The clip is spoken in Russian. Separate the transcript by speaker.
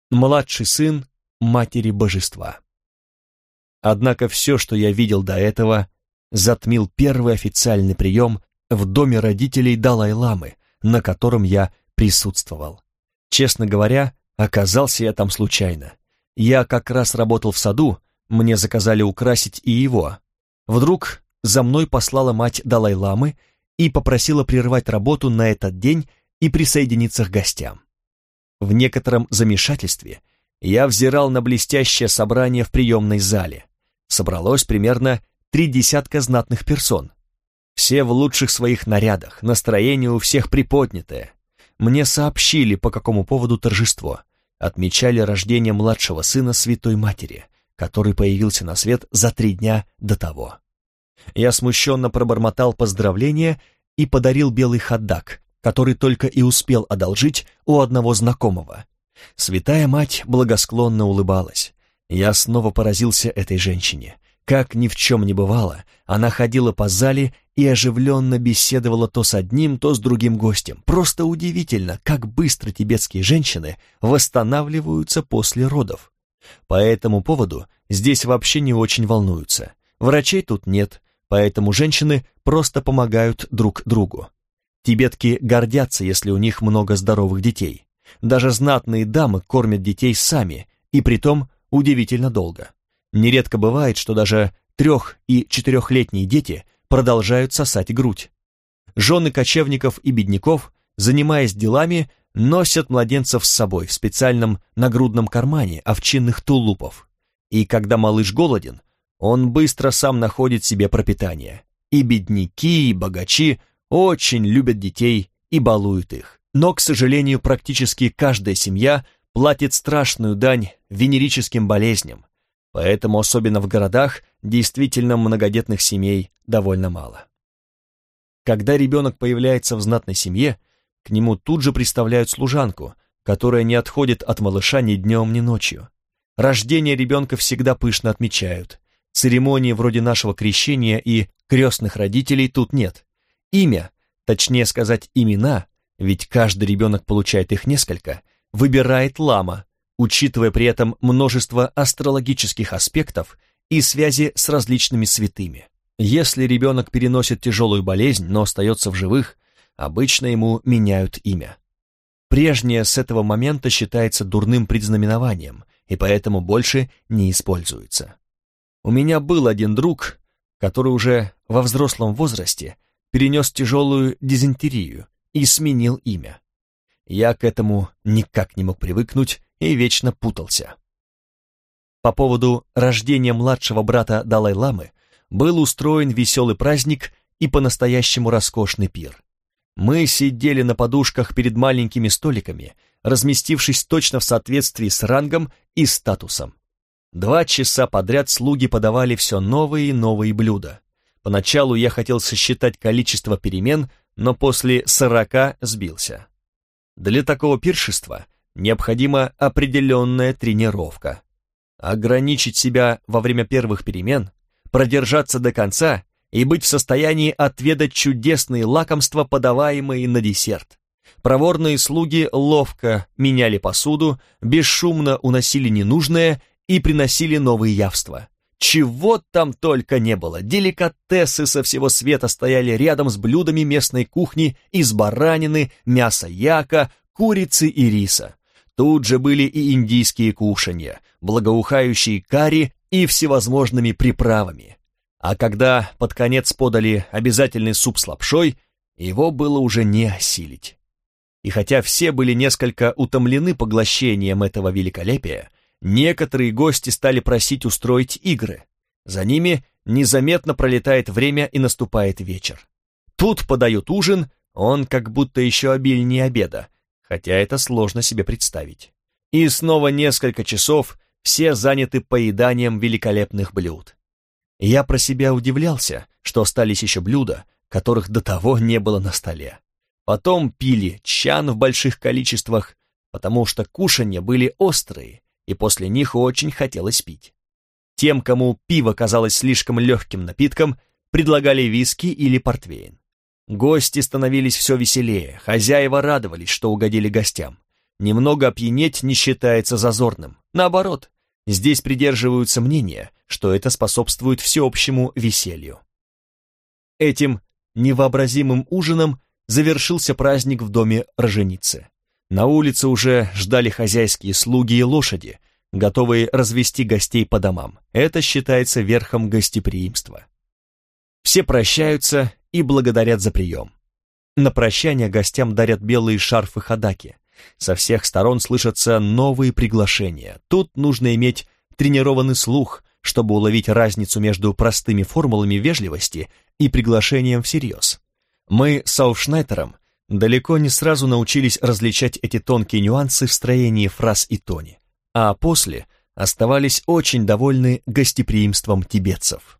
Speaker 1: младший сын матери божества. Однако все, что я видел до этого, затмил первый официальный прием в доме родителей Далай-ламы, на котором я присутствовал. Честно говоря, оказался я там случайно. Я как раз работал в саду, мне заказали украсить и его. Вдруг за мной послала мать Далай-ламы и попросила прервать работу на этот день и присоединиться к гостям. В некотором замешательстве я взирал на блестящее собрание в приемной зале. Собралось примерно 30 знатных персон. Все в лучших своих нарядах, настроение у всех приподнятое. Мне сообщили, по какому поводу торжество. Отмечали рождение младшего сына Святой Матери, который появился на свет за 3 дня до того. Я смущенно пробормотал поздравления и подарил белый ходдак, который только и успел одолжить у одного знакомого. Святая Мать благосклонно улыбалась. Я снова поразился этой женщине. Как ни в чем не бывало, она ходила по зале и оживленно беседовала то с одним, то с другим гостем. Просто удивительно, как быстро тибетские женщины восстанавливаются после родов. По этому поводу здесь вообще не очень волнуются. Врачей тут нет, поэтому женщины просто помогают друг другу. Тибетки гордятся, если у них много здоровых детей. Даже знатные дамы кормят детей сами, и притом удивительно долго. Нередко бывает, что даже 3- и 4-летние дети продолжают сосать грудь. Жены кочевников и бедняков, занимаясь делами, носят младенцев с собой в специальном нагрудном кармане овчинных тулупов. И когда малыш голоден, он быстро сам находит себе пропитание. И бедняки, и богачи очень любят детей и балуют их. Но, к сожалению, практически каждая семья платит страшную дань венерическим болезням, поэтому особенно в городах действительно многодетных семей довольно мало. Когда ребенок появляется в знатной семье, к нему тут же представляют служанку, которая не отходит от малыша ни днем, ни ночью. Рождение ребенка всегда пышно отмечают. Церемонии вроде нашего крещения и крестных родителей тут нет. Имя, точнее сказать имена, ведь каждый ребенок получает их несколько, выбирает лама, учитывая при этом множество астрологических аспектов и связи с различными святыми. Если ребенок переносит тяжелую болезнь, но остается в живых, обычно ему меняют имя. Прежнее с этого момента считается дурным предзнаменованием, и поэтому больше не используется. У меня был один друг, который уже во взрослом возрасте перенес тяжелую дизентерию и сменил имя. Я к этому никак не мог привыкнуть и вечно путался. По поводу рождения младшего брата Далай-ламы был устроен веселый праздник и по-настоящему роскошный пир. Мы сидели на подушках перед маленькими столиками, разместившись точно в соответствии с рангом и статусом. 2 часа подряд слуги подавали все новые и новые блюда. Поначалу я хотел сосчитать количество перемен, но после 40 сбился. Для такого пиршества необходима определенная тренировка. Ограничить себя во время первых перемен, продержаться до конца и быть в состоянии отведать чудесные лакомства, подаваемые на десерт. Проворные слуги ловко меняли посуду, бесшумно уносили ненужное и приносили новые явства. Чего там только не было, деликатесы со всего света стояли рядом с блюдами местной кухни из баранины, мяса яка, курицы и риса. Тут же были и индийские кушанья, благоухающие карри и всевозможными приправами. А когда под конец подали обязательный суп с лапшой, его было уже не осилить. И хотя все были несколько утомлены поглощением этого великолепия, некоторые гости стали просить устроить игры. За ними незаметно пролетает время и наступает вечер. Тут подают ужин, он как будто еще обильнее обеда, хотя это сложно себе представить. И снова несколько часов все заняты поеданием великолепных блюд. Я про себя удивлялся, что остались еще блюда, которых до того не было на столе. Потом пили чан в больших количествах, потому что кушанья были острые, и после них очень хотелось пить. Тем, кому пиво казалось слишком легким напитком, предлагали виски или портвейн. Гости становились все веселее, хозяева радовались, что угодили гостям. немного опьянеть не считается зазорным. Наоборот, здесь придерживаются мнения, что это способствует всеобщему веселью. Этим невообразимым ужином завершился праздник в доме роженицы. На улице уже ждали хозяйские слуги и лошади, готовые развести гостей по домам. Это считается верхом гостеприимства. Все прощаются и благодарят за прием. На прощание гостям дарят белые шарфы хадаки. Со всех сторон слышатся новые приглашения. Тут нужно иметь тренированный слух, чтобы уловить разницу между простыми формулами вежливости и приглашением всерьез. Мы с Ауфшнайтером далеко не сразу научились различать эти тонкие нюансы в строении фраз и тоне, а после оставались очень довольны гостеприимством тибетцев.